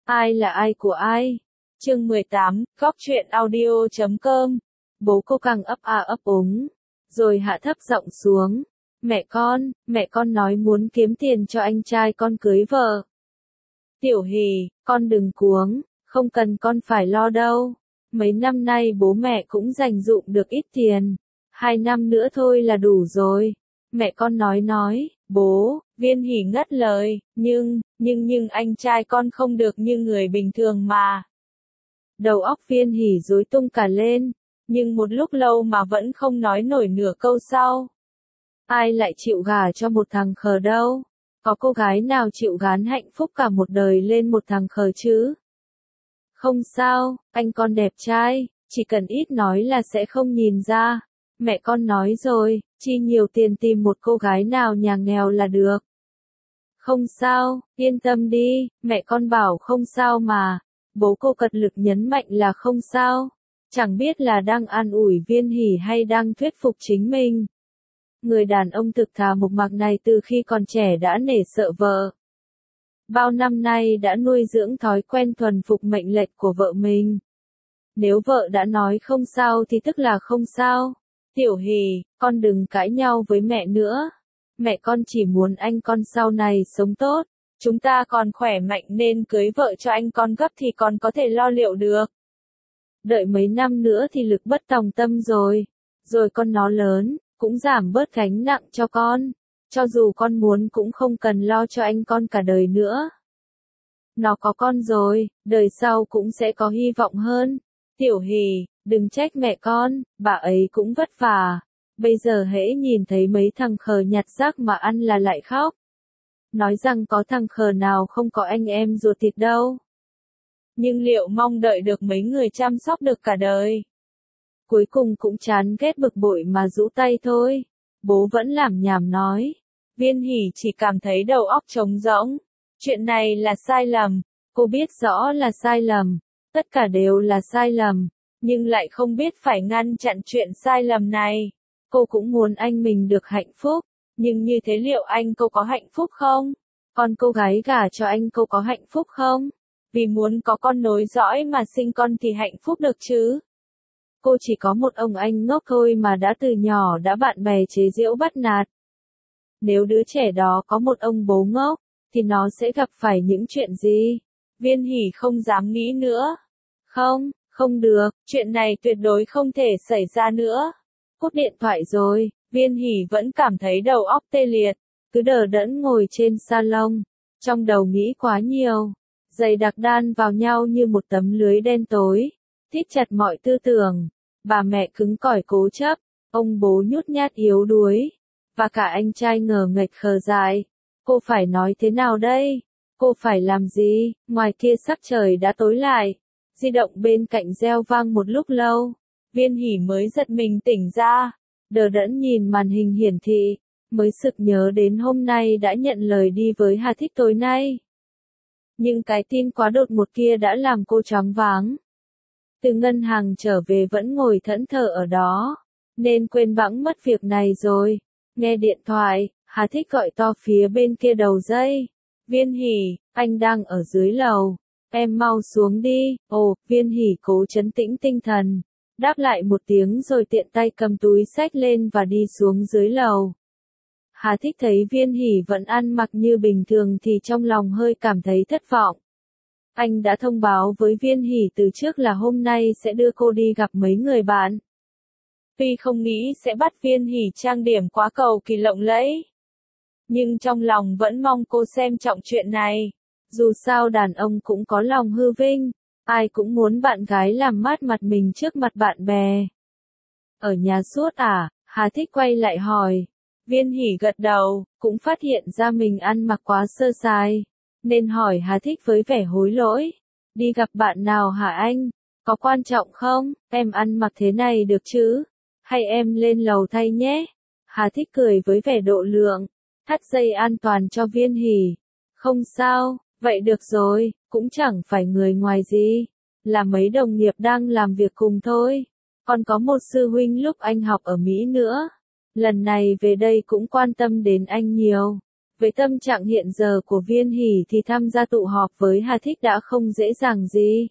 Ai là ai của ai? Chương 18, góc truyện audio.com. Bố cô càng ấp a ấp úng, rồi hạ thấp giọng xuống. Mẹ con nói muốn kiếm tiền cho anh trai con cưới vợ. Tiểu Hỷ, con đừng cuống, không cần con phải lo đâu. Mấy năm nay bố mẹ cũng dành dụm được ít tiền. 2 năm nữa thôi là đủ rồi. Mẹ con nói, bố, Viên Hỷ ngắt lời, nhưng anh trai con không được như người bình thường mà. Đầu óc Viên Hỷ rối tung cả lên, nhưng một lúc lâu mà vẫn không nói nổi nửa câu sau. Ai lại chịu gả cho một thằng khờ đâu? Có cô gái nào chịu gán hạnh phúc cả một đời lên một thằng khờ chứ? Không sao, anh con đẹp trai, chỉ cần ít nói là sẽ không nhìn ra. Mẹ con nói rồi, chi nhiều tiền tìm một cô gái nào nhà nghèo là được. Không sao, yên tâm đi, mẹ con bảo không sao mà. Bố cô cật lực nhấn mạnh là không sao. Chẳng biết là đang an ủi Viên Hỷ hay đang thuyết phục chính mình. Người đàn ông thực thà mộc mạc này từ khi còn trẻ đã nể sợ vợ. Bao năm nay đã nuôi dưỡng thói quen thuần phục mệnh lệnh của vợ mình. Nếu vợ đã nói không sao thì tức là không sao. Tiểu Hỷ, con đừng cãi nhau với mẹ nữa. Mẹ con chỉ muốn anh con sau này sống tốt. Chúng ta còn khỏe mạnh nên cưới vợ cho anh con gấp thì còn có thể lo liệu được. Đợi mấy năm nữa thì lực bất tòng tâm rồi. Rồi con nó lớn, cũng giảm bớt gánh nặng cho con. Cho dù con muốn cũng không cần lo cho anh con cả đời nữa. Nó có con rồi, đời sau cũng sẽ có hy vọng hơn. Tiểu Hỷ, đừng trách mẹ con, bà ấy cũng vất vả. Bây giờ hễ nhìn thấy mấy thằng khờ nhặt rác mà ăn là lại khóc. Nói rằng có thằng khờ nào không có anh em ruột thịt đâu. Nhưng liệu mong đợi được mấy người chăm sóc được cả đời? Cuối cùng cũng chán ghét bực bội mà rũ tay thôi. Bố vẫn làm nhảm nói. Viên Hỷ chỉ cảm thấy đầu óc trống rỗng. Chuyện này là sai lầm. Cô biết rõ là sai lầm. Tất cả đều là sai lầm. Nhưng lại không biết phải ngăn chặn chuyện sai lầm này. Cô cũng muốn anh mình được hạnh phúc. Nhưng như thế liệu anh cô có hạnh phúc không? Con cô gái gả cho anh cô có hạnh phúc không? Vì muốn có con nối dõi mà sinh con thì hạnh phúc được chứ? Cô chỉ có một ông anh ngốc thôi mà đã từ nhỏ đã bạn bè chế giễu bắt nạt. Nếu đứa trẻ đó có một ông bố ngốc, thì nó sẽ gặp phải những chuyện gì? Viên Hỷ không dám nghĩ nữa. Không được, chuyện này tuyệt đối không thể xảy ra nữa. Cúp điện thoại rồi, Viên Hỷ vẫn cảm thấy đầu óc tê liệt, cứ đờ đẫn ngồi trên salon, trong đầu nghĩ quá nhiều, dày đặc đan vào nhau như một tấm lưới đen tối, thít chặt mọi tư tưởng. Bà mẹ cứng cỏi cố chấp, ông bố nhút nhát yếu đuối, và cả anh trai ngờ nghệch khờ dại. Cô phải nói thế nào đây? Cô phải làm gì? Ngoài kia sắc trời đã tối lại. Di động bên cạnh reo vang một lúc lâu. Viên Hỷ mới giật mình tỉnh ra, đờ đẫn nhìn màn hình hiển thị, mới sực nhớ đến hôm nay đã nhận lời đi với Hà Thích tối nay. Nhưng cái tin quá đột ngột kia đã làm cô choáng váng. Từ ngân hàng trở về vẫn ngồi thẫn thờ ở đó, nên quên bẵng mất việc này rồi. Nghe điện thoại, Hà Thích gọi to phía bên kia đầu dây. Viên Hỷ, anh đang ở dưới lầu, em mau xuống đi. Ồ, Viên Hỷ cố trấn tĩnh tinh thần, đáp lại một tiếng rồi tiện tay cầm túi xách lên và đi xuống dưới lầu. Hà Thích thấy Viên Hỷ vẫn ăn mặc như bình thường thì trong lòng hơi cảm thấy thất vọng. Anh đã thông báo với Viên Hỷ từ trước là hôm nay sẽ đưa cô đi gặp mấy người bạn. Tuy không nghĩ sẽ bắt Viên Hỷ trang điểm quá cầu kỳ lộng lẫy, nhưng trong lòng vẫn mong cô xem trọng chuyện này. Dù sao đàn ông cũng có lòng hư vinh, ai cũng muốn bạn gái làm mát mặt mình trước mặt bạn bè. Ở nhà suốt à? Hà Thích quay lại hỏi. Viên Hỷ gật đầu, cũng phát hiện ra mình ăn mặc quá sơ sài, nên hỏi Hà Thích với vẻ hối lỗi. Đi gặp bạn nào hả anh? Có quan trọng không? Em ăn mặc thế này được chứ? Hay em lên lầu thay nhé? Hà Thích cười với vẻ độ lượng, thắt dây an toàn cho Viên Hỷ. Không sao, vậy được rồi, cũng chẳng phải người ngoài gì. Là mấy đồng nghiệp đang làm việc cùng thôi. Còn có một sư huynh lúc anh học ở Mỹ nữa. Lần này về đây cũng quan tâm đến anh nhiều. Với tâm trạng hiện giờ của Viên Hỷ thì tham gia tụ họp với Hà Thích đã không dễ dàng gì.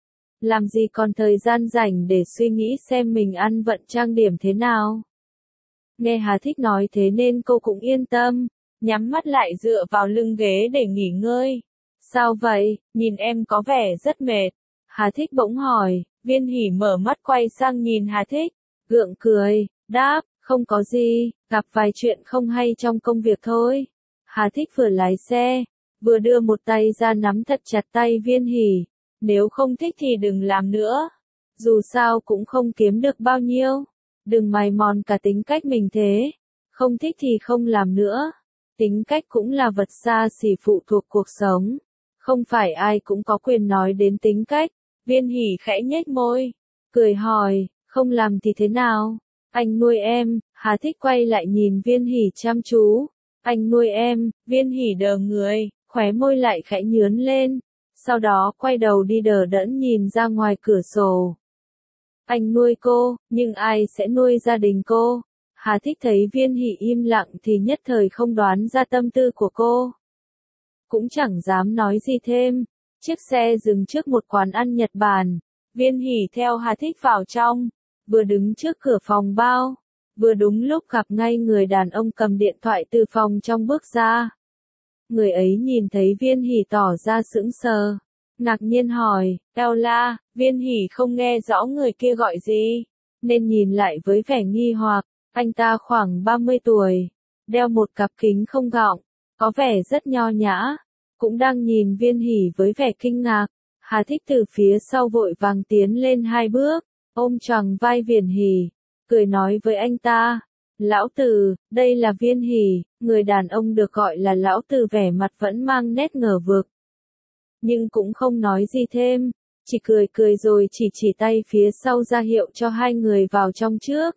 Làm gì còn thời gian rảnh để suy nghĩ xem mình ăn vận trang điểm thế nào. Nghe Hà Thích nói thế nên cô cũng yên tâm, nhắm mắt lại dựa vào lưng ghế để nghỉ ngơi. Sao vậy, nhìn em có vẻ rất mệt. Hà Thích bỗng hỏi, Viên Hỷ mở mắt quay sang nhìn Hà Thích, gượng cười, đáp, không có gì, gặp vài chuyện không hay trong công việc thôi. Hà Thích vừa lái xe, vừa đưa một tay ra nắm thật chặt tay Viên Hỷ, nếu không thích thì đừng làm nữa. Dù sao cũng không kiếm được bao nhiêu. Đừng mài mòn cả tính cách mình thế. Không thích thì không làm nữa. Tính cách cũng là vật xa xỉ phụ thuộc cuộc sống. Không phải ai cũng có quyền nói đến tính cách. Viên Hỷ khẽ nhếch môi, cười hỏi, không làm thì thế nào? Anh nuôi em. Hà Thích quay lại nhìn Viên Hỷ chăm chú. Anh nuôi em. Viên Hỷ đờ người, khóe môi lại khẽ nhướn lên. Sau đó quay đầu đi đờ đẫn nhìn ra ngoài cửa sổ. Anh nuôi cô, nhưng ai sẽ nuôi gia đình cô? Hà Thích thấy Viên Hỷ im lặng thì nhất thời không đoán ra tâm tư của cô. Cũng chẳng dám nói gì thêm. Chiếc xe dừng trước một quán ăn Nhật Bản. Viên Hỷ theo Hà Thích vào trong, vừa đứng trước cửa phòng bao, vừa đúng lúc gặp ngay người đàn ông cầm điện thoại từ phòng trong bước ra. Người ấy nhìn thấy Viên Hỷ tỏ ra sững sờ, ngạc nhiên hỏi, Ella, Viên Hỷ không nghe rõ người kia gọi gì, nên nhìn lại với vẻ nghi hoặc. Anh ta khoảng 30 tuổi, đeo một cặp kính không gọng, có vẻ rất nho nhã, cũng đang nhìn Viên Hỷ với vẻ kinh ngạc. Hà Thích từ phía sau vội vàng tiến lên 2 bước, ôm choàng vai Viên Hỷ, cười nói với anh ta, Lão Từ, đây là Viên Hỷ. Người đàn ông được gọi là Lão Từ vẻ mặt vẫn mang nét ngờ vực, nhưng cũng không nói gì thêm, chỉ cười cười rồi chỉ tay phía sau ra hiệu cho hai người vào trong trước.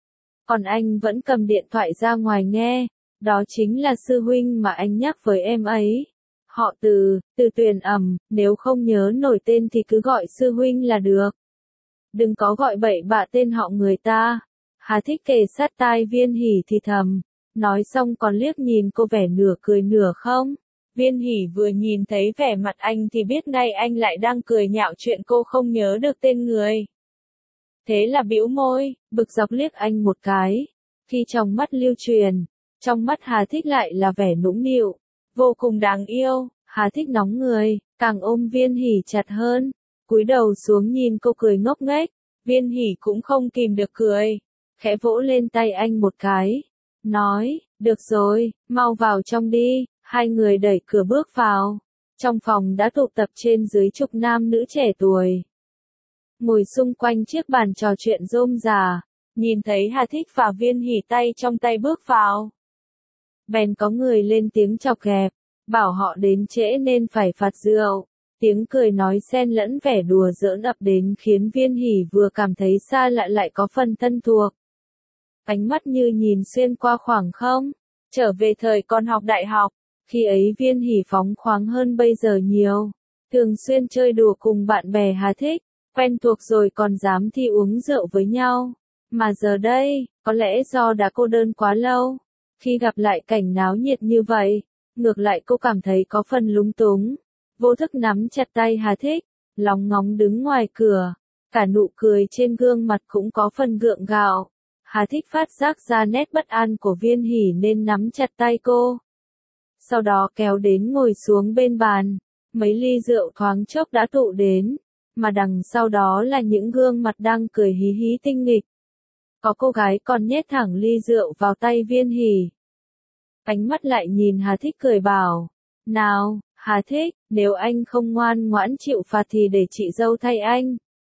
Còn anh vẫn cầm điện thoại ra ngoài nghe, đó chính là sư huynh mà anh nhắc với em ấy. Họ Từ, Từ Tuyền Ẩm, nếu không nhớ nổi tên thì cứ gọi sư huynh là được. Đừng có gọi bậy bạ tên họ người ta. Hà Thích kề sát tai Viên Hỷ thì thầm, nói xong còn liếc nhìn cô vẻ nửa cười nửa không. Viên Hỷ vừa nhìn thấy vẻ mặt anh thì biết ngay anh lại đang cười nhạo chuyện cô không nhớ được tên người. Thế là bĩu môi, bực dọc liếc anh một cái. Khi trong mắt Lưu Truyền, trong mắt Hà Thích lại là vẻ nũng nịu, vô cùng đáng yêu. Hà Thích nóng người, càng ôm Viên Hỷ chặt hơn, cúi đầu xuống nhìn cô cười ngốc nghếch. Viên Hỷ cũng không kìm được cười, khẽ vỗ lên tay anh một cái, nói, được rồi, mau vào trong đi. Hai người đẩy cửa bước vào. Trong phòng đã tụ tập trên dưới chục nam nữ trẻ tuổi, ngồi xung quanh chiếc bàn trò chuyện rôm rả. Nhìn thấy Hà Thích và Viên Hỷ tay trong tay bước vào, bèn có người lên tiếng chọc ghẹo, bảo họ đến trễ nên phải phạt rượu. Tiếng cười nói xen lẫn vẻ đùa giỡn ập đến khiến Viên Hỷ vừa cảm thấy xa lạ lại có phần thân thuộc. Ánh mắt như nhìn xuyên qua khoảng không, trở về thời còn học đại học. Khi ấy Viên Hỷ phóng khoáng hơn bây giờ nhiều, thường xuyên chơi đùa cùng bạn bè Hà Thích, quen thuộc rồi còn dám thi uống rượu với nhau. Mà giờ đây, có lẽ do đã cô đơn quá lâu, khi gặp lại cảnh náo nhiệt như vậy, ngược lại cô cảm thấy có phần lúng túng. Vô thức nắm chặt tay Hà Thích, lóng ngóng đứng ngoài cửa, cả nụ cười trên gương mặt cũng có phần gượng gạo. Hà Thích phát giác ra nét bất an của Viên Hỷ nên nắm chặt tay cô. Sau đó kéo đến ngồi xuống bên bàn, mấy ly rượu thoáng chốc đã tụ đến, mà đằng sau đó là những gương mặt đang cười hí hí tinh nghịch. Có cô gái còn nhét thẳng ly rượu vào tay Viên Hỷ. Ánh mắt lại nhìn Hà Thích cười bảo, nào, Hà Thích, nếu anh không ngoan ngoãn chịu phạt thì để chị dâu thay anh.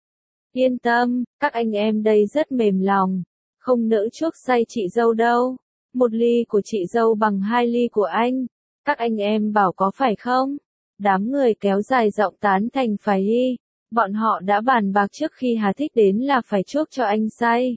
Yên tâm, các anh em đây rất mềm lòng, không nỡ chuốc say chị dâu đâu. Một ly của chị dâu bằng 2 ly của anh. Các anh em bảo có phải không? Đám người kéo dài giọng tán thành phải đi. Bọn họ đã bàn bạc trước khi Hà Thích đến là phải chuốc cho anh say.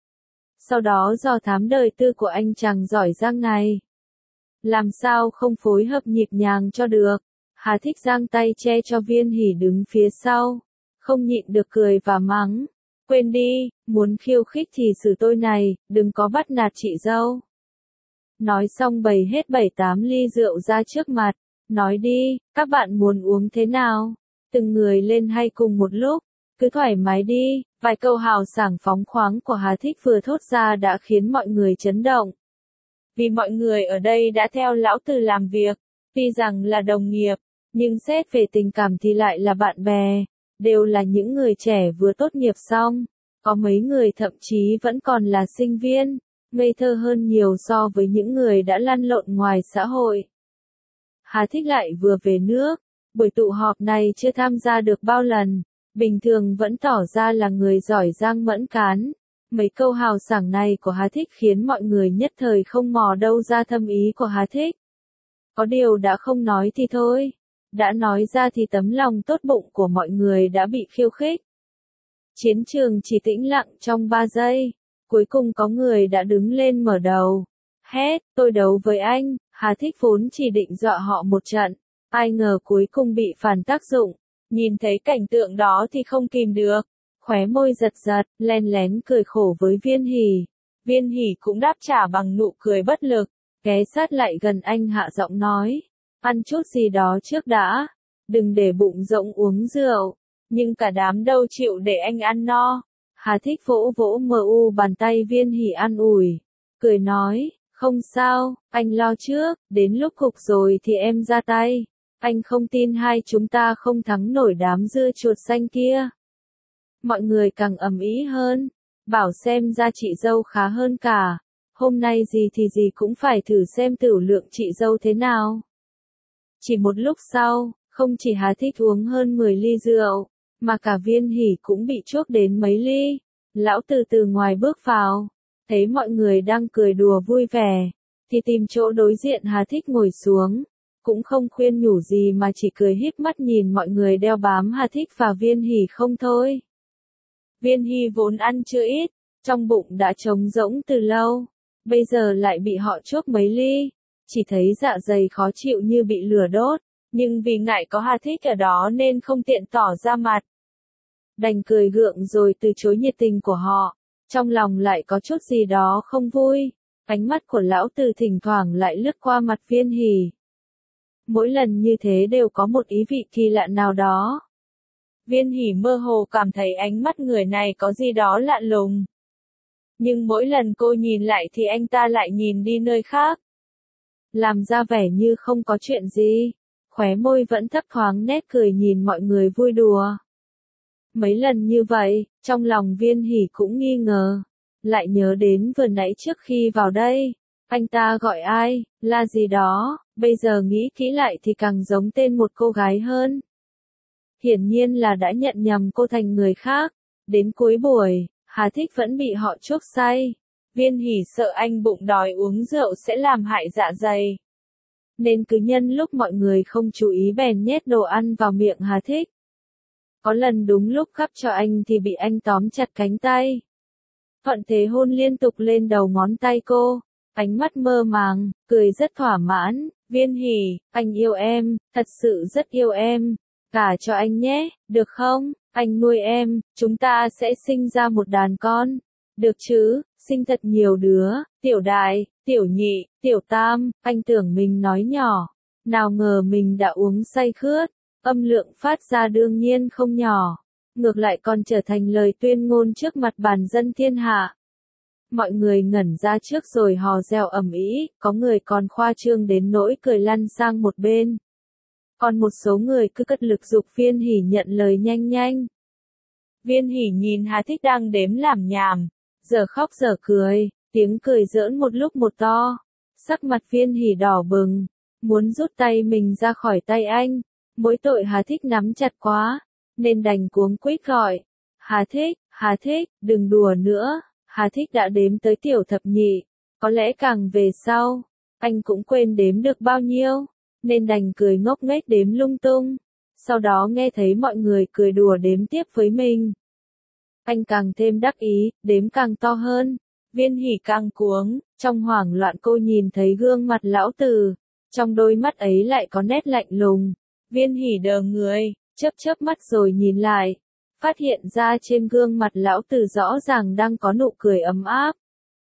Sau đó dò thám đời tư của anh chàng giỏi giang này, làm sao không phối hợp nhịp nhàng cho được. Hà Thích giang tay che cho Viên Hỷ đứng phía sau, không nhịn được cười và mắng. Quên đi, muốn khiêu khích thì xử tôi này, đừng có bắt nạt chị dâu. Nói xong bày hết 7-8 ly rượu ra trước mặt, nói đi, các bạn muốn uống thế nào? Từng người lên hay cùng một lúc, cứ thoải mái đi. Vài câu hào sảng phóng khoáng của Hà Thích vừa thốt ra đã khiến mọi người chấn động. Vì mọi người ở đây đã theo lão Từ làm việc, tuy rằng là đồng nghiệp, nhưng xét về tình cảm thì lại là bạn bè, đều là những người trẻ vừa tốt nghiệp xong, có mấy người thậm chí vẫn còn là sinh viên, ngây thơ hơn nhiều so với những người đã lăn lộn ngoài xã hội. Hà Thích lại vừa về nước, buổi tụ họp này chưa tham gia được bao lần, bình thường vẫn tỏ ra là người giỏi giang mẫn cán. Mấy câu hào sảng này của Hà Thích khiến mọi người nhất thời không mò đâu ra thâm ý của Hà Thích. Có điều đã không nói thì thôi, đã nói ra thì tấm lòng tốt bụng của mọi người đã bị khiêu khích. Chiến trường chỉ tĩnh lặng trong 3 giây, cuối cùng có người đã đứng lên mở đầu. Hét, tôi đấu với anh. Hà Thích vốn chỉ định dọa họ một trận, ai ngờ cuối cùng bị phản tác dụng. Nhìn thấy cảnh tượng đó thì không kìm được, khóe môi giật giật, len lén cười khổ với Viên Hỷ. Viên Hỷ cũng đáp trả bằng nụ cười bất lực, ghé sát lại gần anh hạ giọng nói, ăn chút gì đó trước đã, đừng để bụng rỗng uống rượu, nhưng cả đám đâu chịu để anh ăn no. Hà Thích vỗ vỗ bàn tay Viên Hỷ an ủi, cười nói, không sao, anh lo trước, đến lúc cục rồi thì em ra tay. Anh không tin hai chúng ta không thắng nổi đám dưa chuột xanh kia. Mọi người càng ầm ĩ hơn, bảo xem ra chị dâu khá hơn cả. Hôm nay gì thì gì cũng phải thử xem tửu lượng chị dâu thế nào. Chỉ một lúc sau, không chỉ Hà Thích uống hơn 10 ly rượu, mà cả Viên Hỷ cũng bị chuốc đến mấy ly. Lão từ ngoài bước vào, thấy mọi người đang cười đùa vui vẻ, thì tìm chỗ đối diện Hà Thích ngồi xuống. Cũng không khuyên nhủ gì mà chỉ cười híp mắt nhìn mọi người đeo bám Hà Thích và Viên Hỷ không thôi. Viên Hỷ vốn ăn chưa ít, trong bụng đã trống rỗng từ lâu, bây giờ lại bị họ chuốc mấy ly, chỉ thấy dạ dày khó chịu như bị lửa đốt, nhưng vì ngại có Hà Thích ở đó nên không tiện tỏ ra mặt. Đành cười gượng rồi từ chối nhiệt tình của họ, trong lòng lại có chút gì đó không vui, ánh mắt của lão Từ thỉnh thoảng lại lướt qua mặt Viên Hỷ. Mỗi lần như thế đều có một ý vị kỳ lạ nào đó. Viên Hỷ mơ hồ cảm thấy ánh mắt người này có gì đó lạ lùng. Nhưng mỗi lần cô nhìn lại thì anh ta lại nhìn đi nơi khác. Làm ra vẻ như không có chuyện gì, khóe môi vẫn thấp thoáng nét cười nhìn mọi người vui đùa. Mấy lần như vậy, trong lòng Viên Hỷ cũng nghi ngờ. Lại nhớ đến vừa nãy trước khi vào đây, anh ta gọi ai, là gì đó, bây giờ nghĩ kỹ lại thì càng giống tên một cô gái hơn. Hiển nhiên là đã nhận nhầm cô thành người khác. Đến cuối buổi, Hà Thích vẫn bị họ chuốc say. Viên Hỷ sợ anh bụng đói uống rượu sẽ làm hại dạ dày, nên cứ nhân lúc mọi người không chú ý bèn nhét đồ ăn vào miệng Hà Thích. Có lần đúng lúc gắp cho anh thì bị anh tóm chặt cánh tay. Thuận thế hôn liên tục lên đầu ngón tay cô, ánh mắt mơ màng, cười rất thỏa mãn. Viên Hỷ, anh yêu em, thật sự rất yêu em. Gả cho anh nhé, được không? Anh nuôi em, chúng ta sẽ sinh ra một đàn con. Được chứ, sinh thật nhiều đứa, tiểu đại, tiểu nhị, tiểu tam. Anh tưởng mình nói nhỏ, nào ngờ mình đã uống say khướt. Âm lượng phát ra đương nhiên không nhỏ, ngược lại còn trở thành lời tuyên ngôn trước mặt bàn dân thiên hạ. Mọi người ngẩn ra trước rồi hò reo ầm ĩ, có người còn khoa trương đến nỗi cười lăn sang một bên. Còn một số người cứ cất lực giục Viên Hỷ nhận lời nhanh nhanh. Viên Hỷ nhìn Hà Thích đang đếm làm nhảm, giờ khóc giờ cười, tiếng cười giỡn một lúc một to. Sắc mặt Viên Hỷ đỏ bừng, muốn rút tay mình ra khỏi tay anh. Mỗi tội Hà Thích nắm chặt quá, nên đành cuống quýt gọi. Hà Thích, đừng đùa nữa. Hà Thích đã đếm tới tiểu thập nhị, có lẽ càng về sau, anh cũng quên đếm được bao nhiêu, nên đành cười ngốc nghếch đếm lung tung. Sau đó nghe thấy mọi người cười đùa đếm tiếp với mình. Anh càng thêm đắc ý, đếm càng to hơn. Viên Hỷ càng cuống, trong hoảng loạn cô nhìn thấy gương mặt lão Từ, trong đôi mắt ấy lại có nét lạnh lùng. Viên Hỷ đờ người, chớp mắt rồi nhìn lại, phát hiện ra trên gương mặt lão Từ rõ ràng đang có nụ cười ấm áp.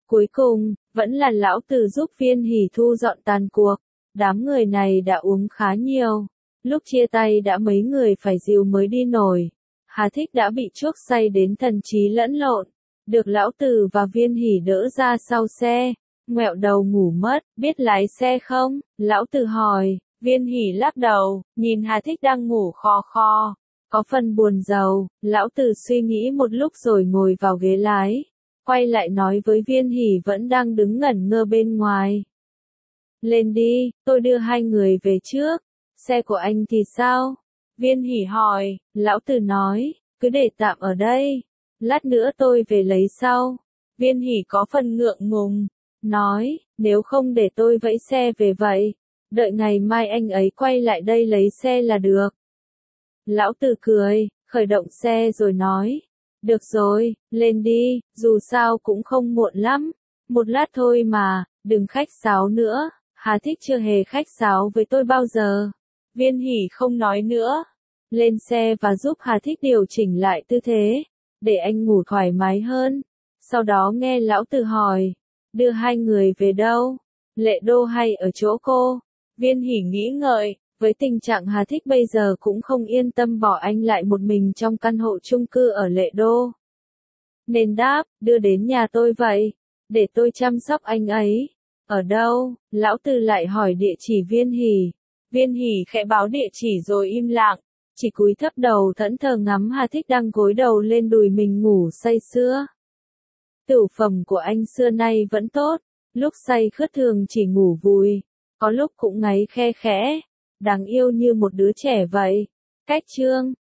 Cuối cùng, vẫn là lão tử giúp Viên Hỷ thu dọn tàn cuộc. Đám người này đã uống khá nhiều. Lúc chia tay đã mấy người phải dìu mới đi nổi. Hà Thích đã bị chuốc say đến thần trí lẫn lộn. Được lão tử và Viên Hỷ đỡ ra sau xe. Ngoẹo đầu ngủ mất, biết lái xe không? Lão tử hỏi. Viên Hỷ lắc đầu, nhìn Hà Thích đang ngủ khò khò. Có phần buồn rầu, lão tử suy nghĩ một lúc rồi ngồi vào ghế lái. Quay lại nói với Viên Hỷ vẫn đang đứng ngẩn ngơ bên ngoài. Lên đi, tôi đưa hai người về trước. Xe của anh thì sao? Viên Hỷ hỏi, lão tử nói, cứ để tạm ở đây. Lát nữa tôi về lấy sau. Viên Hỷ có phần ngượng ngùng. Nói, nếu không để tôi vẫy xe về vậy. Đợi ngày mai anh ấy quay lại đây lấy xe là được. Lão tử cười, khởi động xe rồi nói. Được rồi, lên đi, dù sao cũng không muộn lắm. Một lát thôi mà, đừng khách sáo nữa. Hà Thích chưa hề khách sáo với tôi bao giờ. Viên Hỷ không nói nữa. Lên xe và giúp Hà Thích điều chỉnh lại tư thế. Để anh ngủ thoải mái hơn. Sau đó nghe lão tử hỏi. Đưa hai người về đâu? Lệ Đô hay ở chỗ cô? Viên Hỷ nghĩ ngợi. Với tình trạng Hà Thích bây giờ cũng không yên tâm bỏ anh lại một mình trong căn hộ chung cư ở Lệ Đô. Nên đáp, đưa đến nhà tôi vậy. Để tôi chăm sóc anh ấy. Ở đâu? Lão tử lại hỏi địa chỉ Viên Hỷ. Viên Hỷ khẽ báo địa chỉ rồi im lặng. Chỉ cúi thấp đầu thẫn thờ ngắm Hà Thích đang gối đầu lên đùi mình ngủ say sưa. Tửu phẩm của anh xưa nay vẫn tốt. Lúc say khướt thường chỉ ngủ vùi. Có lúc cũng ngáy khe khẽ. Đáng yêu như một đứa trẻ vậy. Cách chương